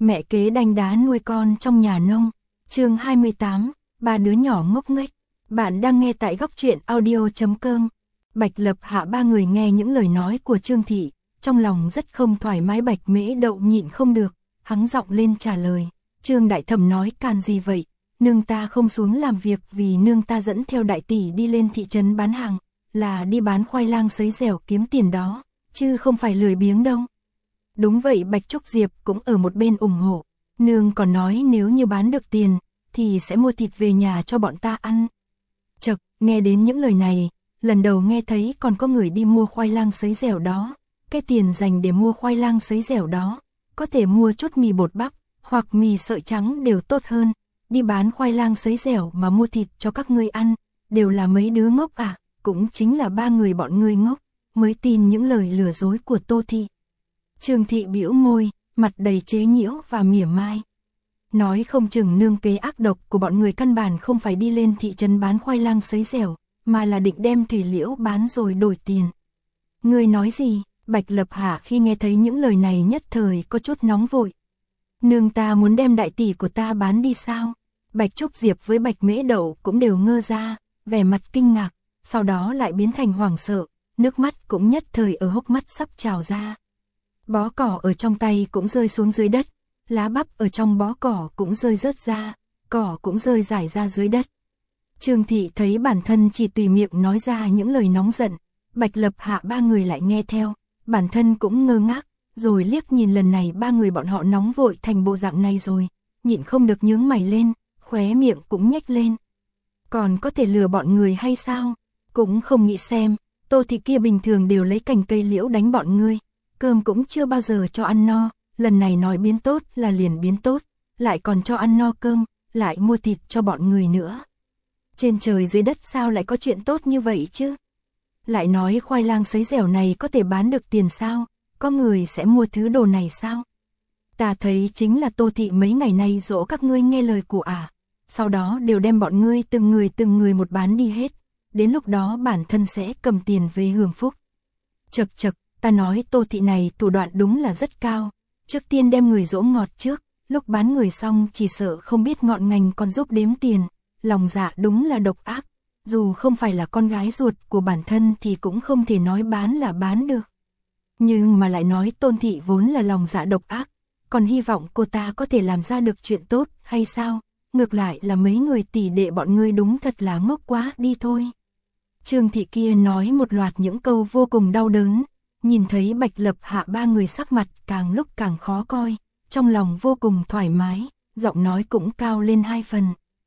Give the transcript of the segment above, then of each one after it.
Mẹ kế đanh đá nuôi con trong nhà nông. Chương 28, ba đứa nhỏ ngốc nghếch. Bạn đang nghe tại góc truyện audio.com. Bạch Lập Hạ ba người nghe những lời nói của Trương Thị, trong lòng rất không thoải mái. Bạch Mễ Đậu nhịn không được, hắng giọng lên trả lời. Trương Đại Thẩm nói càn gì vậy? Nương ta không xuống làm việc vì nương ta dẫn theo đại tỷ đi lên thị trấn bán hàng, là đi bán khoai lang sấy dẻo kiếm tiền đó, chứ không phải lười biếng đâu. Đúng vậy, Bạch Trúc Diệp cũng ở một bên ủng hộ. Nương còn nói nếu như bán được tiền, thì sẽ mua thịt về nhà cho bọn ta ăn. Chậc, nghe đến những lời này, lần đầu nghe thấy còn có người đi mua khoai lang sấy dẻo đó. Cái tiền dành để mua khoai lang sấy dẻo đó, có thể mua chút mì bột bắp, hoặc mì sợi trắng đều tốt hơn. Đi bán khoai lang sấy dẻo mà mua thịt cho các ngươi ăn, đều là mấy đứa ngốc à? Cũng chính là ba người bọn ngươi ngốc, mới tin những lời lừa dối của Tô Thị. Trương Thị bĩu môi, mặt đầy chế nhiễu và mỉa mai. Nói không chừng nương kế ác độc của bọn người căn bản không phải đi lên thị trấn bán khoai lang sấy dẻo, mà là định đem thủy liễu bán rồi đổi tiền. Ngươi nói gì? Bạch Lập Hạ khi nghe thấy những lời này nhất thời có chút nóng vội. Nương ta muốn đem đại tỷ của ta bán đi sao? Bạch Trúc Diệp với Bạch Mễ Đậu cũng đều ngơ ra, vẻ mặt kinh ngạc, sau đó lại biến thành hoảng sợ, nước mắt cũng nhất thời ở hốc mắt sắp trào ra. Bó cỏ ở trong tay cũng rơi xuống dưới đất, lá bắp ở trong bó cỏ cũng rơi rớt ra, cỏ cũng rơi rải ra dưới đất. Trương Thị thấy bản thân chỉ tùy miệng nói ra những lời nóng giận, Bạch Lập Hạ ba người lại nghe theo, bản thân cũng ngơ ngác, rồi liếc nhìn lần này ba người bọn họ nóng vội thành bộ dạng này rồi, nhịn không được nhướng mày lên, khóe miệng cũng nhếch lên. Còn có thể lừa bọn người hay sao? Cũng không nghĩ xem, Tô Thị kia bình thường đều lấy cành cây liễu đánh bọn ngươi, cơm cũng chưa bao giờ cho ăn no, lần này nói biến tốt là liền biến tốt, lại còn cho ăn no cơm, lại mua thịt cho bọn người nữa. Trên trời dưới đất sao lại có chuyện tốt như vậy chứ? Lại nói khoai lang sấy dẻo này có thể bán được tiền sao? Có người sẽ mua thứ đồ này sao? Ta thấy chính là Tô Thị mấy ngày nay dỗ các ngươi nghe lời của sau đó đều đem bọn ngươi từng người một bán đi hết, đến lúc đó bản thân sẽ cầm tiền về hưởng phúc. Chậc chậc, ta nói Tô Thị này thủ đoạn đúng là rất cao, trước tiên đem người dỗ ngọt trước, lúc bán người xong chỉ sợ không biết ngọn ngành còn giúp đếm tiền, lòng dạ đúng là độc ác, dù không phải là con gái ruột của bản thân thì cũng không thể nói bán là bán được. Nhưng mà lại nói Tôn Thị vốn là lòng dạ độc ác, còn hy vọng cô ta có thể làm ra được chuyện tốt hay sao? Ngược lại là mấy người tỷ đệ bọn ngươi đúng thật là ngốc quá đi thôi. Trương Thị kia nói một loạt những câu vô cùng đau đớn, nhìn thấy Bạch Lập Hạ ba người sắc mặt càng lúc càng khó coi, trong lòng vô cùng thoải mái, giọng nói cũng cao lên 2 phần.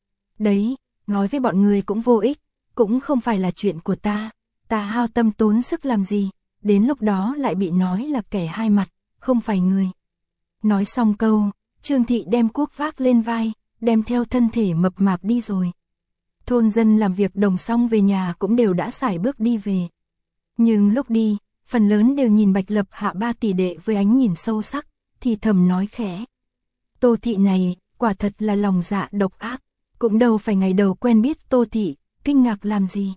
Đấy, nói với bọn người cũng vô ích, cũng không phải là chuyện của ta hao tâm tốn sức làm gì, đến lúc đó lại bị nói là kẻ hai mặt, không phải người. Nói xong câu, Trương Thị đem cuốc vác lên vai, đem theo thân thể mập mạp đi rồi. Thôn dân làm việc đồng xong về nhà cũng đều đã sải bước đi về. Nhưng lúc đi, phần lớn đều nhìn Bạch Lập Hạ ba tỷ đệ với ánh nhìn sâu sắc, thì thầm nói khẽ. Tô Thị này, quả thật là lòng dạ độc ác, cũng đâu phải ngày đầu quen biết Tô Thị, kinh ngạc làm gì.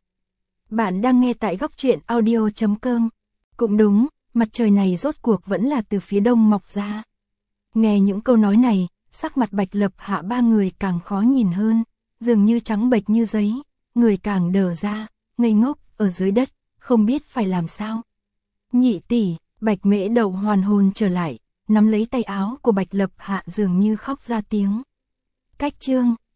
Bạn đang nghe tại góc truyện audio.com. Cũng đúng, mặt trời này rốt cuộc vẫn là từ phía đông mọc ra. Nghe những câu nói này, sắc mặt Bạch Lập Hạ ba người càng khó nhìn hơn, dường như trắng bệch như giấy, người càng đờ ra, ngây ngốc ở dưới đất, không biết phải làm sao. Nhị tỷ, Bạch Mễ Đậu hoàn hồn trở lại, nắm lấy tay áo của Bạch Lập Hạ dường như khóc ra tiếng. Cách chương